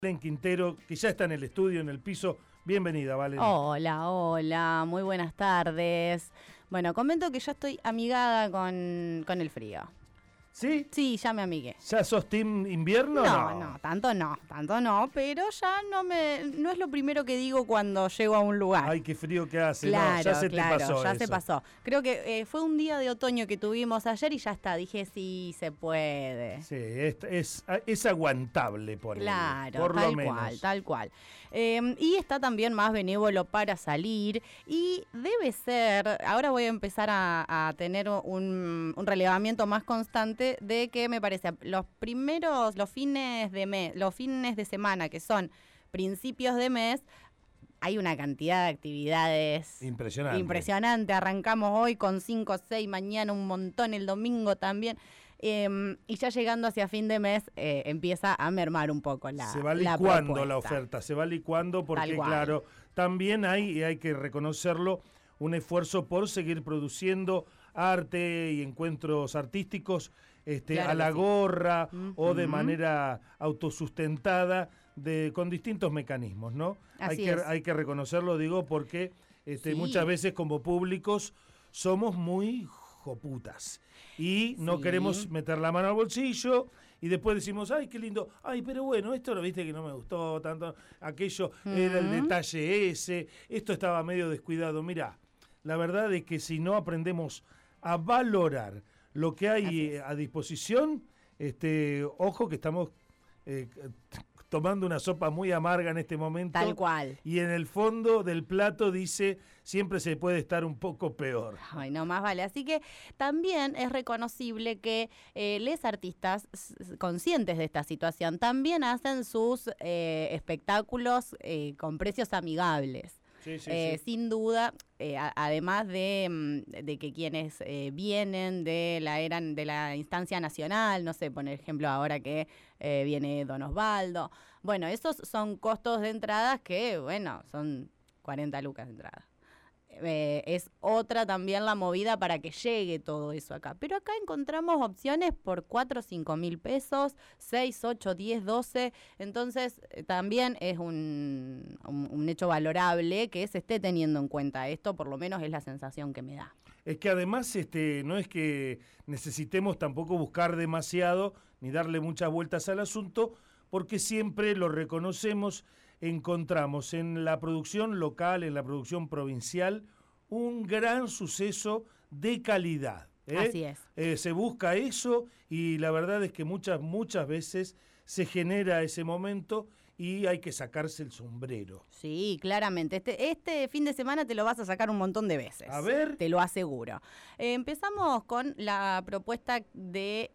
Valen Quintero, que ya está en el estudio, en el piso. Bienvenida, Valen. Hola, muy buenas tardes. Bueno, comento que ya estoy amigada con el frío. ¿Sí? Sí, ya me amigué. ¿Ya sos team invierno? No, tanto no, pero ya no es lo primero que digo cuando llego a un lugar. Ay, qué frío que hace. Claro, no, ya se te pasó ya eso. se pasó. Creo que fue un día de otoño que tuvimos ayer y ya está, dije sí, se puede. Sí, es aguantable por Claro, lo menos. tal cual. Y está también más benévolo para salir y debe ser, ahora voy a empezar a tener un relevamiento más constante de que me parece los fines de semana, que son principios de mes, hay una cantidad de actividades impresionante. Arrancamos hoy con 5 o 6, mañana un montón, el domingo también. Y ya llegando hacia fin de mes empieza a mermar un poco la Se va licuando propuesta. la oferta, se va licuando porque, claro, también hay que reconocerlo, un esfuerzo por seguir produciendo arte y encuentros artísticos Claro a la sí. gorra o de manera autosustentada con distintos mecanismos, ¿no? Hay que reconocerlo, digo, porque Sí. muchas veces como públicos somos muy joputas y no queremos meter la mano al bolsillo y después decimos, ay, qué lindo, ay, pero bueno, esto lo viste que no me gustó tanto, aquello era el detalle ese, esto estaba medio descuidado. Mirá, la verdad es que si no aprendemos a valorar lo que hay a disposición, ojo que estamos tomando una sopa muy amarga en este momento. Tal cual. Y en el fondo del plato dice, siempre se puede estar un poco peor. Ay, no, más vale. Así que también es reconocible que los artistas conscientes de esta situación también hacen sus espectáculos con precios amigables. Sí. Sin duda, además de que quienes vienen de la instancia nacional, no sé, por ejemplo, ahora que viene Don Osvaldo, bueno, esos son costos de entradas que, bueno, son 40 lucas de entrada. Es otra también la movida para que llegue todo eso acá. Pero acá encontramos opciones por 4 o 5 mil pesos, 6, 8, 10, 12. Entonces también es un hecho valorable que se esté teniendo en cuenta esto, por lo menos es la sensación que me da. Es que además no es que necesitemos tampoco buscar demasiado ni darle muchas vueltas al asunto, porque siempre lo reconocemos, encontramos en la producción local, en la producción provincial, un gran suceso de calidad. Así es. Se busca eso y la verdad es que muchas veces se genera ese momento y hay que sacarse el sombrero. Sí, claramente. Este fin de semana te lo vas a sacar un montón de veces. A ver. Te lo aseguro. Empezamos con la propuesta de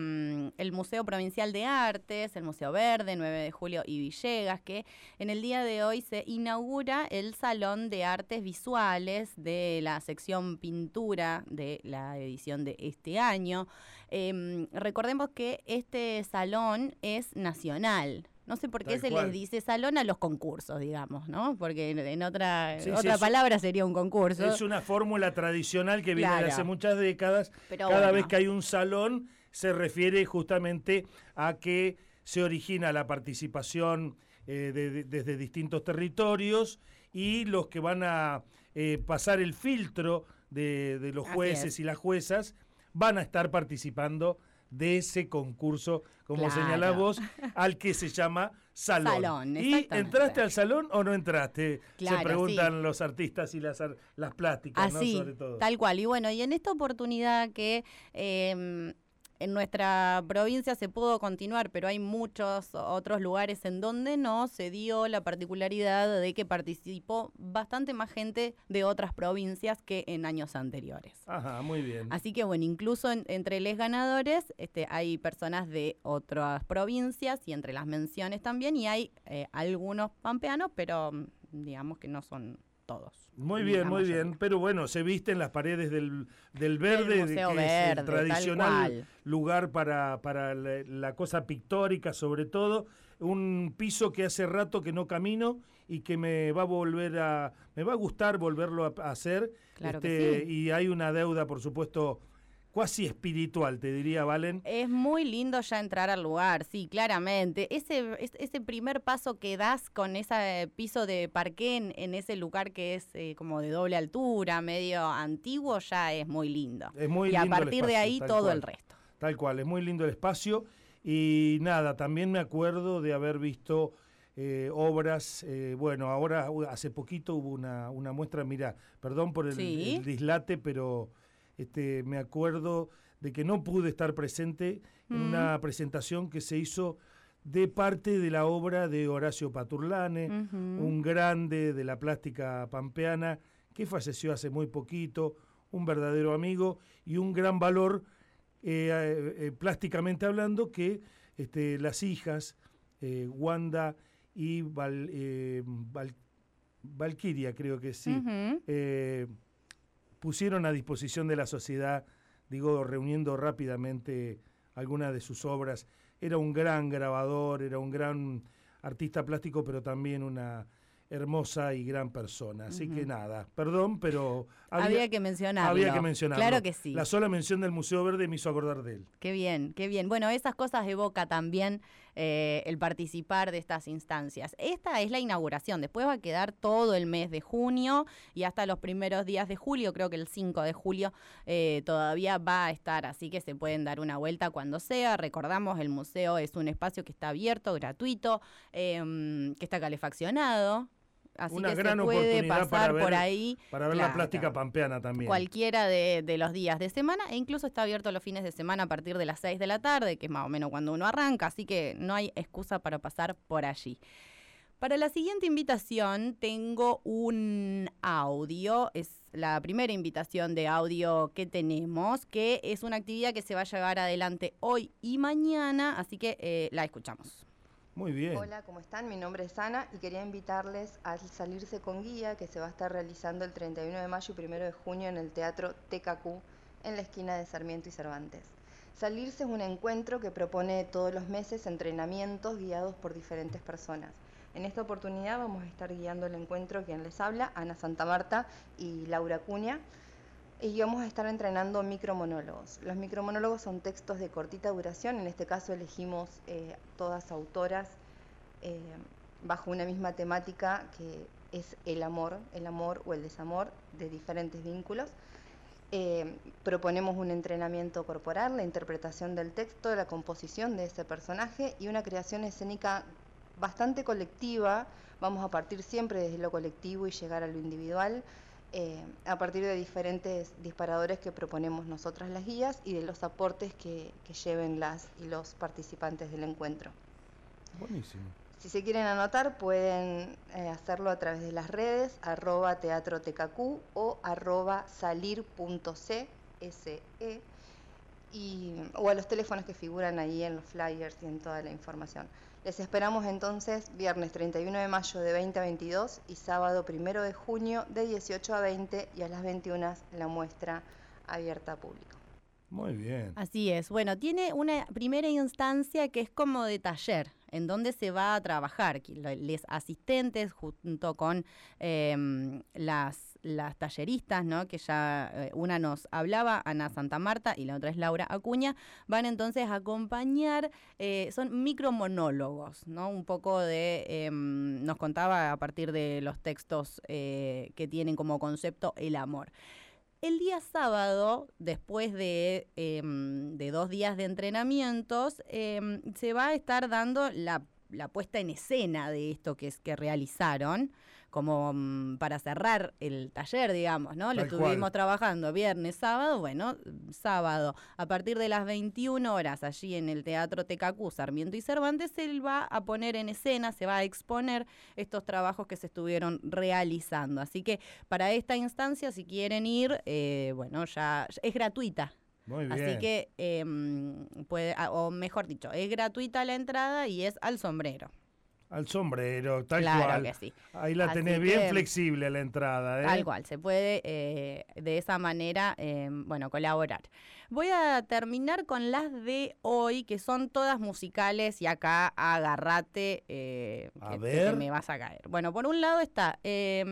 el Museo Provincial de Artes, el Museo Verde, 9 de Julio y Villegas, que en el día de hoy se inaugura el Salón de Artes Visuales de la sección Pintura de la edición de este año. Recordemos que este salón es nacional. No sé por qué se les dice salón a los concursos, digamos, ¿no? Porque en otra palabra sería un concurso. Es una fórmula tradicional que viene de hace muchas décadas. Pero cada vez que hay un salón se refiere a que se origina la participación desde distintos territorios y los que van a pasar el filtro de los jueces y las juezas van a estar participando de ese concurso, como señalás vos, al que se llama salón. ¿Y entraste al salón o no entraste? Claro, se preguntan los artistas y las plásticas, así, ¿no? Sobre todo. Tal cual. Y bueno, y en esta oportunidad que en nuestra provincia se pudo continuar, pero hay muchos otros lugares en donde no se dio la particularidad de que participó bastante más gente de otras provincias que en años anteriores. Ajá, muy bien. Así que bueno, incluso entre los ganadores hay personas de otras provincias y entre las menciones también, y hay algunos pampeanos, pero digamos que no son todos. Muy bien, pero bueno, se viste en las paredes del Verde, Museo que Verde, es el tradicional lugar para la cosa pictórica, sobre todo, un piso que hace rato que no camino y que me va a gustar volverlo a hacer. Claro que sí. Y hay una deuda, por supuesto, cuasi espiritual, te diría, Valen. Es muy lindo ya entrar al lugar, sí, claramente. Ese primer paso que das con ese piso de parqué en ese lugar que es como de doble altura, medio antiguo, ya es muy lindo. Es muy y a lindo el partir de espacio, ahí tal todo cual. el resto. Tal cual, es muy lindo el espacio. Y nada, también me acuerdo de haber visto obras, bueno, ahora hace poquito hubo una muestra, mira, perdón por el dislate, pero me acuerdo de que no pude estar presente en una presentación que se hizo de parte de la obra de Horacio Paturlane, un grande de la plástica pampeana que falleció hace muy poquito, un verdadero amigo y un gran valor plásticamente hablando, que las hijas Wanda y Valquiria, creo que sí, pusieron a disposición de la sociedad, digo, reuniendo rápidamente algunas de sus obras. Era un gran grabador, era un gran artista plástico, pero también una hermosa y gran persona. Así que nada, perdón, pero había que mencionarlo. Había que mencionarlo. Claro que sí. La sola mención del Museo Verde me hizo acordar de él. Qué bien, qué bien. Bueno, esas cosas evoca también el participar de estas instancias. Esta es la inauguración. Después va a quedar todo el mes de junio y hasta los primeros días de julio, creo que el 5 de julio todavía va a estar, así que se pueden dar una vuelta cuando sea. Recordamos, el museo es un espacio que está abierto, gratuito, que está calefaccionado. Así una que gran se puede oportunidad pasar ver, por ahí. Para ver la plástica pampeana también. Cualquiera de los días de semana, e incluso está abierto los fines de semana a partir de las 6 de la tarde, que es más o menos cuando uno arranca, así que no hay excusa para pasar por allí. Para la siguiente invitación tengo un audio, es la primera invitación de audio que tenemos, que es una actividad que se va a llevar adelante hoy y mañana, así que la escuchamos. Muy bien. Hola, ¿cómo están? Mi nombre es Ana y quería invitarles al Salirse con Guía, que se va a estar realizando el 31 de mayo y 1 de junio en el Teatro TKQ, en la esquina de Sarmiento y Cervantes. Salirse es un encuentro que propone todos los meses entrenamientos guiados por diferentes personas. En esta oportunidad vamos a estar guiando el encuentro quien les habla, Ana Santamarta y Laura Acuña, y vamos a estar entrenando micromonólogos. Los micromonólogos son textos de cortita duración, en este caso elegimos todas autoras bajo una misma temática que es el amor o el desamor de diferentes vínculos. Proponemos un entrenamiento corporal, la interpretación del texto, la composición de ese personaje y una creación escénica bastante colectiva. Vamos a partir siempre desde lo colectivo y llegar a lo individual, a partir de diferentes disparadores que proponemos nosotras las guías y de los aportes que lleven las y los participantes del encuentro. Buenísimo. Si se quieren anotar pueden hacerlo a través de las redes @teatrotkq o @salir.ce o a los teléfonos que figuran ahí en los flyers y en toda la información. Les esperamos entonces viernes 31 de mayo de 20 a 22 y sábado 1 de junio de 18 a 20 y a las 21 la muestra abierta a público. Muy bien. Así es. Bueno, tiene una primera instancia que es como de taller, en donde se va a trabajar. Los asistentes junto con las talleristas, ¿no? Que ya una nos hablaba, Ana Santamarta, y la otra es Laura Acuña, van entonces a acompañar, son micromonólogos, ¿no? Un poco de, nos contaba a partir de los textos que tienen como concepto el amor. El día sábado, después de 2 días de entrenamientos, se va a estar dando la puesta en escena de esto que realizaron, como para cerrar el taller, digamos, ¿no? Lo estuvimos trabajando viernes, sábado, bueno, sábado, a partir de las 21 horas, allí en el Teatro TKQ, Sarmiento y Cervantes, se va a poner en escena, se va a exponer estos trabajos que se estuvieron realizando. Así que para esta instancia, si quieren ir, bueno, ya es gratuita. Muy bien. Así que, o mejor dicho, es gratuita la entrada y es al sombrero. Al sombrero, tal claro cual. Que sí. Ahí la tenés bien flexible la entrada. Tal cual, se puede de esa manera, bueno, colaborar. Voy a terminar con las de hoy, que son todas musicales, y acá agárrate, que me vas a caer. Bueno, por un lado está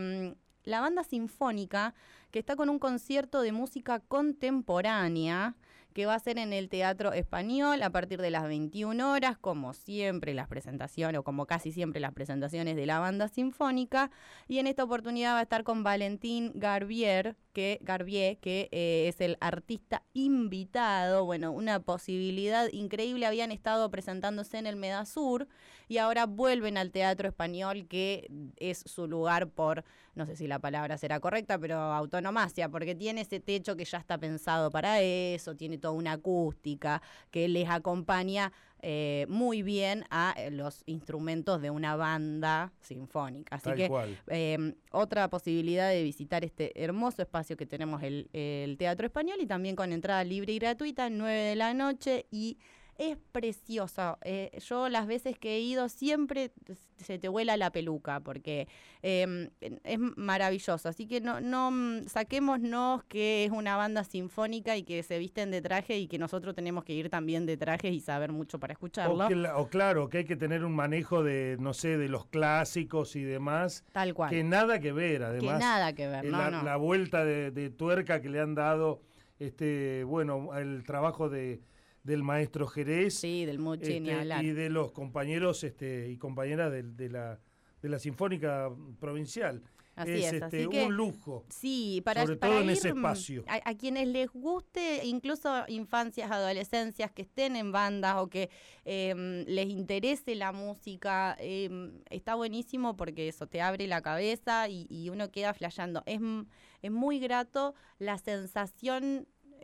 la banda sinfónica, que está con un concierto de música contemporánea, que va a ser en el Teatro Español a partir de las 21 horas, como siempre las presentaciones, o como casi siempre las presentaciones de la banda sinfónica, y en esta oportunidad va a estar con Valentín Garbier, que es el artista invitado. Bueno, una posibilidad increíble. Habían estado presentándose en el Medasur y ahora vuelven al Teatro Español, que es su lugar por, no sé si la palabra será correcta, pero autonomacia, porque tiene ese techo que ya está pensado para eso, tiene toda una acústica que les acompaña muy bien a los instrumentos de una banda sinfónica. Así que otra posibilidad de visitar este hermoso espacio que tenemos el Teatro Español, y también con entrada libre y gratuita, 9 de la noche, y es precioso. Yo las veces que he ido siempre se te vuela la peluca porque es maravilloso. Así que no saquémonos que es una banda sinfónica y que se visten de traje y que nosotros tenemos que ir también de traje y saber mucho para escucharlo. O claro, que hay que tener un manejo de, no sé, de los clásicos y demás. Tal cual. Que nada que ver, además. Que nada que ver, la vuelta de tuerca que le han dado, el trabajo del maestro Jerez, sí, del Muchi, ni hablar, y de los compañeros y compañeras de la Sinfónica Provincial. Así es, así que, un lujo. Sí, sobre todo en ese espacio. A quienes les guste, incluso infancias, adolescencias que estén en bandas o que les interese la música, está buenísimo porque eso te abre la cabeza y uno queda flasheando. Es muy grato la sensación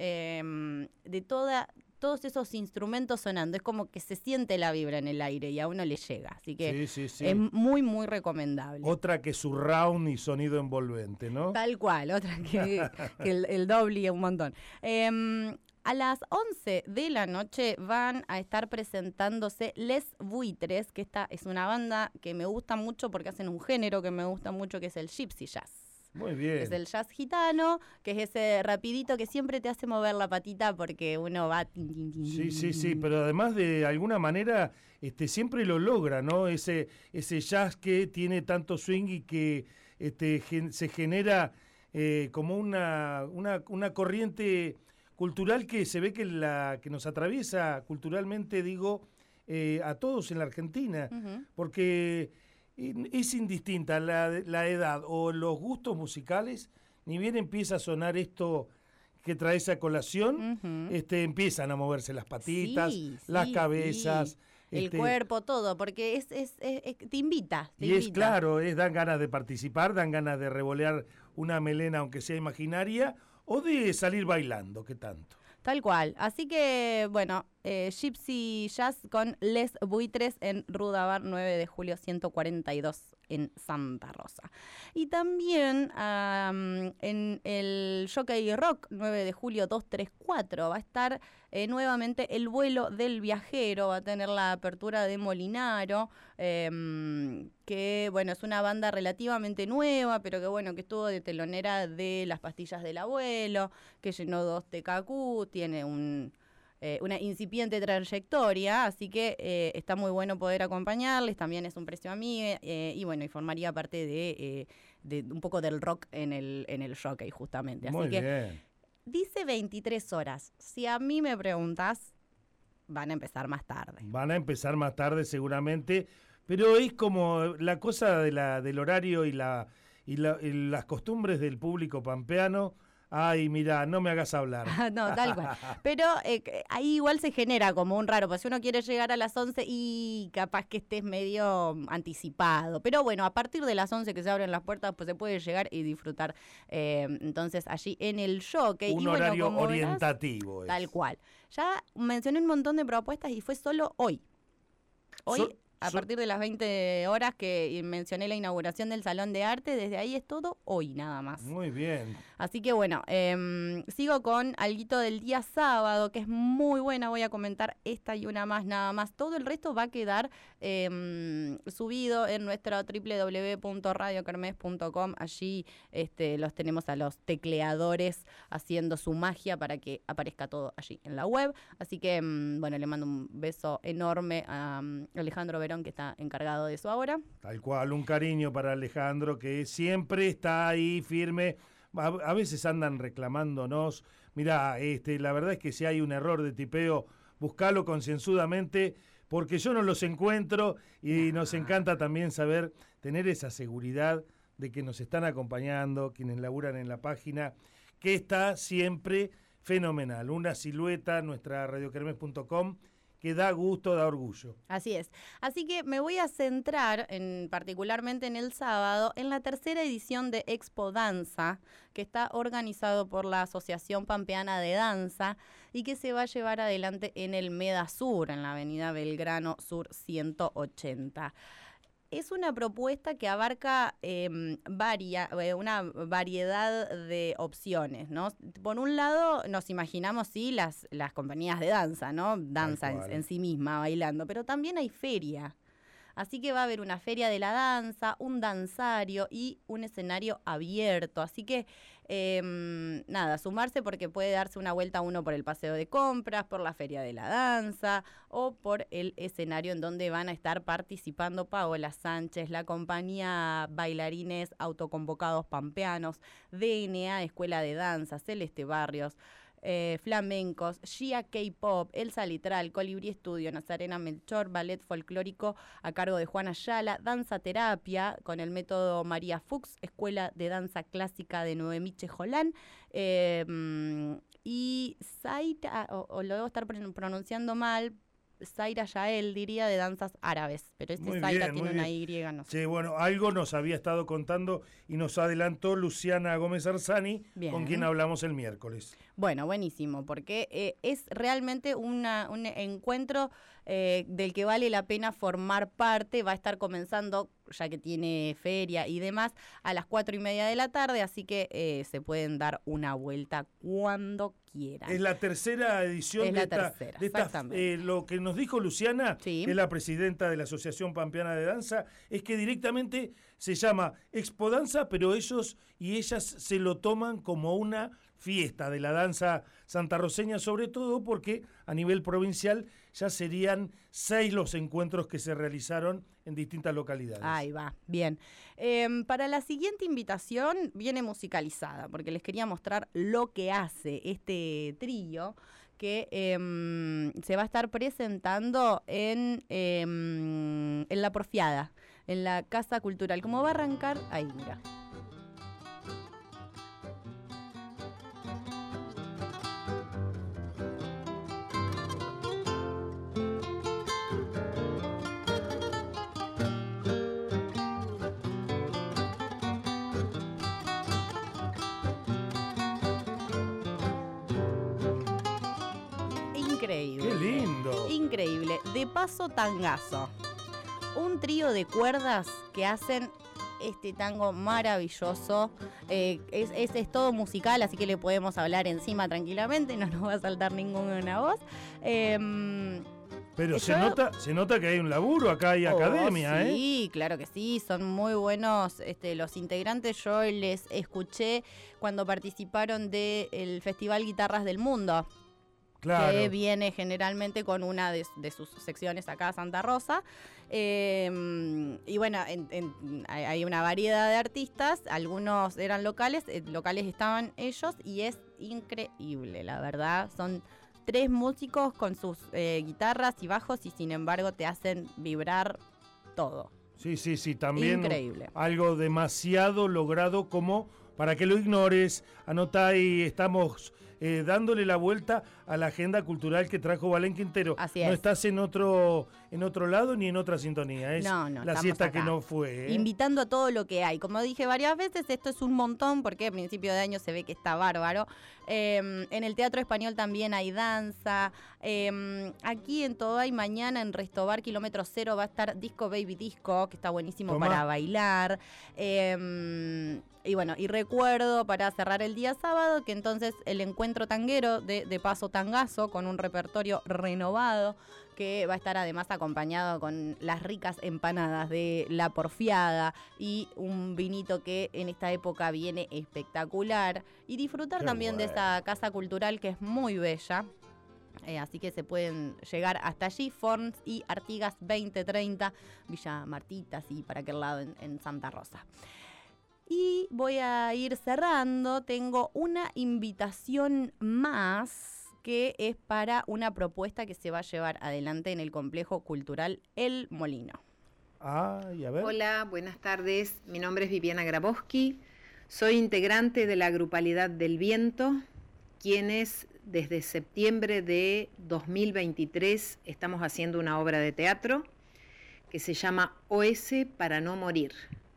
de todos esos instrumentos sonando. Es como que se siente la vibra en el aire y a uno le llega. Así que sí. es muy, muy recomendable. Otra que surround y sonido envolvente, ¿no? Tal cual, otra que el doble y un montón. A las 11 de la noche van a estar presentándose Les Buitres, que esta es una banda que me gusta mucho porque hacen un género que me gusta mucho, que es el gypsy jazz. Muy bien. Es el jazz gitano, que es ese rapidito que siempre te hace mover la patita porque uno va... Sí, pero además de alguna manera siempre lo logra, ¿no? Ese jazz que tiene tanto swing y que se genera como una corriente cultural que se ve que nos atraviesa culturalmente, a todos en la Argentina, porque... es indistinta la edad o los gustos musicales, ni bien empieza a sonar esto que traes a colación, empiezan a moverse las patitas, las cabezas. El cuerpo, todo, porque te invita. Es claro, dan ganas de participar, dan ganas de revolear una melena aunque sea imaginaria, o de salir bailando, ¿qué tanto? Tal cual. Así que, bueno, Gypsy Jazz con Les Buitres en Rudabar, 9 de julio 142 en Santa Rosa. Y también en el Jockey Rock, 9 de julio 234, va a estar nuevamente El Vuelo del Viajero, va a tener la apertura de Molinaro, que bueno, es una banda relativamente nueva, pero que bueno, que estuvo de telonera de Las Pastillas del Abuelo, que llenó 2 TKQ, tiene una incipiente trayectoria, así que está muy bueno poder acompañarles. También es un precio amigo y bueno, y formaría parte de un poco del rock en el jockey, justamente. Así muy que bien. Dice 23 horas. Si a mí me preguntás, van a empezar más tarde. Van a empezar más tarde seguramente, pero es como la cosa del horario y las costumbres del público pampeano. Ay, mira, no me hagas hablar. No, tal cual. Pero ahí igual se genera como un raro, pues si uno quiere llegar a las 11 y capaz que estés medio anticipado. Pero bueno, a partir de las 11 que se abren las puertas, pues se puede llegar y disfrutar. Entonces allí en el Jockey. Un horario orientativo. Verás, tal cual. Ya mencioné un montón de propuestas y fue solo hoy. Hoy... a partir de las 20 horas que mencioné la inauguración del Salón de Arte, desde ahí es todo hoy nada más. Muy bien. Así que bueno, sigo con alguito del día sábado, que es muy buena, voy a comentar esta y una más nada más. Todo el resto va a quedar subido en nuestro www.radiokermes.com. Allí los tenemos a los tecleadores haciendo su magia para que aparezca todo allí en la web. Así que, bueno, le mando un beso enorme a Alejandro Verón, que está encargado de eso ahora. Tal cual, un cariño para Alejandro, que siempre está ahí firme. A veces andan reclamándonos Mirá, la verdad es que si hay un error de tipeo, buscalo concienzudamente, porque yo no los encuentro y nos encanta también saber, tener esa seguridad de que nos están acompañando, quienes laburan en la página, que está siempre fenomenal. Una silueta, nuestra radiokermes.com, que da gusto, da orgullo. Así es. Así que me voy a centrar particularmente en el sábado, en la tercera edición de Expo Danza, que está organizado por la Asociación Pampeana de Danza y que se va a llevar adelante en el Meda Sur, en la avenida Belgrano Sur 180. Es una propuesta que abarca una variedad de opciones, ¿no? Por un lado, nos imaginamos, sí, las compañías de danza, ¿no? Danza en sí misma, bailando, pero también hay feria. Así que va a haber una feria de la danza, un danzario y un escenario abierto. Así que, sumarse porque puede darse una vuelta uno por el paseo de compras, por la feria de la danza o por el escenario en donde van a estar participando Paola Sánchez, la compañía Bailarines Autoconvocados Pampeanos, DNA, Escuela de Danza, Celeste Barrios, flamencos, Gia K-Pop, Elsa Litral, Colibrí Estudio, Nazarena Melchor, ballet folclórico a cargo de Juana Ayala, danza terapia con el método María Fuchs, Escuela de Danza Clásica de Noemí Chejolán, y Zaira, o lo debo estar pronunciando mal, Zaira Yael, diría, de danzas árabes, pero Zaira tiene una Y, no sé. Sí, bueno, algo nos había estado contando y nos adelantó Luciana Gómez Arzani, con quien hablamos el miércoles. Bueno, buenísimo, porque es realmente un encuentro del que vale la pena formar parte. Va a estar comenzando, ya que tiene feria y demás, a las 4:30 de la tarde, así que se pueden dar una vuelta cuando quieran. Es la tercera edición de esta lo que nos dijo Luciana, sí, que es la presidenta de la Asociación Pampeana de Danza, es que directamente se llama Expo Danza, pero ellos y ellas se lo toman como una fiesta de la danza santarroceña, sobre todo porque a nivel provincial ya serían 6 los encuentros que se realizaron en distintas localidades. Ahí va, bien. Para la siguiente invitación viene musicalizada, porque les quería mostrar lo que hace este trío que se va a estar presentando en La Porfiada, en la Casa Cultural. ¿Cómo va a arrancar? Ahí, mira. Increíble. ¡Qué lindo! Increíble. De Paso Tangazo. Un trío de cuerdas que hacen este tango maravilloso. Es todo musical, así que le podemos hablar encima tranquilamente, no nos va a saltar ninguna voz. Pero se nota que hay un laburo, acá hay academia, ¿eh? Sí, claro que sí, son muy buenos los integrantes. Yo les escuché cuando participaron del Festival Guitarras del Mundo. Claro. Que viene generalmente con una de sus secciones acá a Santa Rosa. Y bueno, hay una variedad de artistas, algunos eran locales estaban ellos y es increíble, la verdad. Son 3 músicos con sus guitarras y bajos y sin embargo te hacen vibrar todo. Sí, también increíble. Algo demasiado logrado como para que lo ignores. Anotá ahí, estamos dándole la vuelta a la agenda cultural que trajo Valén Quintero. Así es. No estás en otro lado ni en otra sintonía. Es la siesta acá, que no fue. Invitando a todo lo que hay. Como dije varias veces, esto es un montón porque a principio de año se ve que está bárbaro. En el Teatro Español también hay danza. Aquí en Today mañana en Restobar Kilómetro Cero va a estar Disco Baby Disco, que está buenísimo para bailar. Y bueno, y recuerdo para cerrar el día sábado que entonces el encuentro tanguero de Paso Tangazo con un repertorio renovado que va a estar además acompañado con las ricas empanadas de La Porfiada y un vinito que en esta época viene espectacular y disfrutar también de esa casa cultural que es muy bella. Así que se pueden llegar hasta allí, Forns y Artigas 2030, Villa Martitas y para aquel lado en Santa Rosa. Y voy a ir cerrando. Tengo una invitación más que es para una propuesta que se va a llevar adelante en el Complejo Cultural El Molino. Y a ver. Hola, buenas tardes. Mi nombre es Viviana Grabowski. Soy integrante de la Grupalidad del Viento, quienes desde septiembre de 2023 estamos haciendo una obra de teatro que se llama OS para no morir,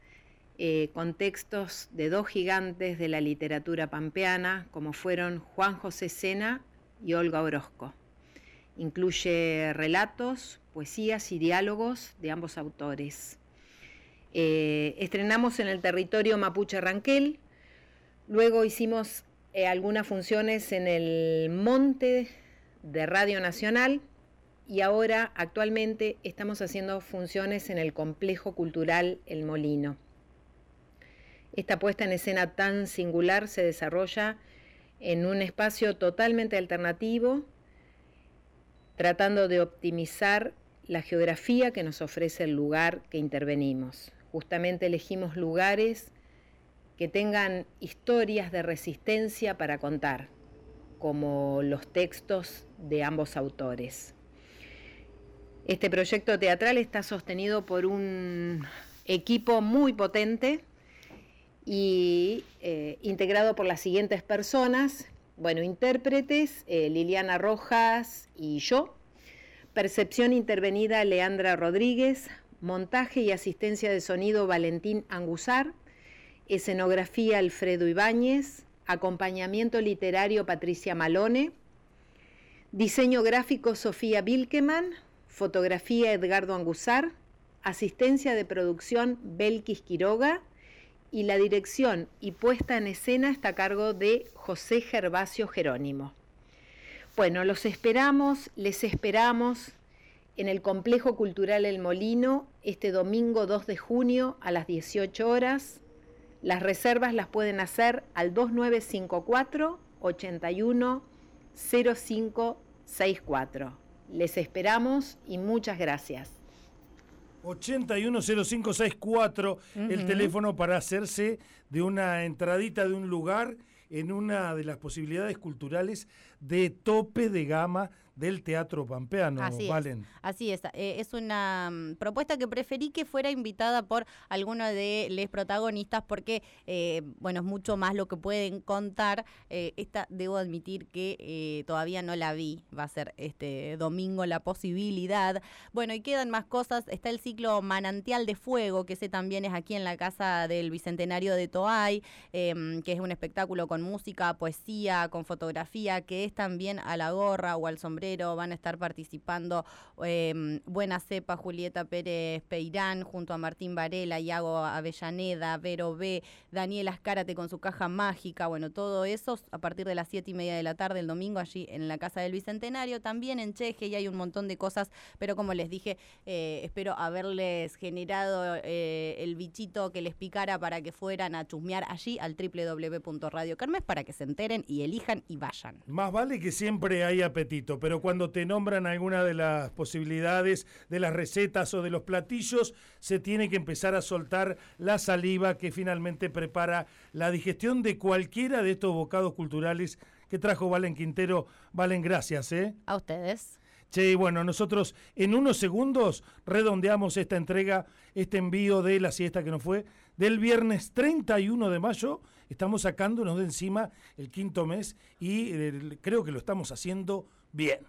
con textos de dos gigantes de la literatura pampeana, como fueron Juan José Sena y Olga Orozco. Incluye relatos, poesías y diálogos de ambos autores. Estrenamos en el territorio Mapuche Ranquel, luego hicimos algunas funciones en el Monte de Radio Nacional y ahora actualmente estamos haciendo funciones en el Complejo Cultural El Molino. Esta puesta en escena tan singular se desarrolla en un espacio totalmente alternativo, tratando de optimizar la geografía que nos ofrece el lugar que intervenimos. Justamente elegimos lugares que tengan historias de resistencia para contar, como los textos de ambos autores. Este proyecto teatral está sostenido por un equipo muy potente y integrado por las siguientes personas, intérpretes, Liliana Rojas y yo, percepción intervenida Leandra Rodríguez, montaje y asistencia de sonido Valentín Anguzar, escenografía Alfredo Ibáñez, acompañamiento literario Patricia Malone, diseño gráfico Sofía Bilkeman, fotografía Edgardo Anguzar, asistencia de producción Belkis Quiroga y la dirección y puesta en escena está a cargo de José Gervasio Jerónimo. Les esperamos en el Complejo Cultural El Molino este domingo 2 de junio a las 18 horas. Las reservas las pueden hacer al 2954-810564. Les esperamos y muchas gracias. 810564, el teléfono para hacerse de una entradita de un lugar en una de las posibilidades culturales de tope de gama del teatro pampeano, Valen. Así es. Es una propuesta que preferí que fuera invitada por alguno de los protagonistas porque, es mucho más lo que pueden contar. Esta debo admitir que todavía no la vi. Va a ser este domingo la posibilidad. Y quedan más cosas. Está el ciclo Manantial de Fuego, que ese también es aquí en la Casa del Bicentenario de Toay, que es un espectáculo con música, poesía, con fotografía, que es también a la gorra o al sombrero. Van a estar participando Buena Cepa, Julieta Pérez Peirán, junto a Martín Varela, Iago Avellaneda, Vero B, Daniel Azcárate con su caja mágica. Todo eso a partir de las 7:30 de la tarde el domingo allí en la Casa del Bicentenario, también en Cheje, y hay un montón de cosas, pero como les dije, espero haberles generado el bichito que les picara para que fueran a chusmear allí al www.radiokermes para que se enteren y elijan y vayan. Más vale que siempre hay apetito, pero cuando te nombran alguna de las posibilidades de las recetas o de los platillos, se tiene que empezar a soltar la saliva que finalmente prepara la digestión de cualquiera de estos bocados culturales que trajo Valen Quintero. Valen, gracias. A ustedes. Nosotros en unos segundos redondeamos esta entrega, este envío de la siesta que nos fue del viernes 31 de mayo. Estamos sacándonos de encima el quinto mes y creo que lo estamos haciendo bien.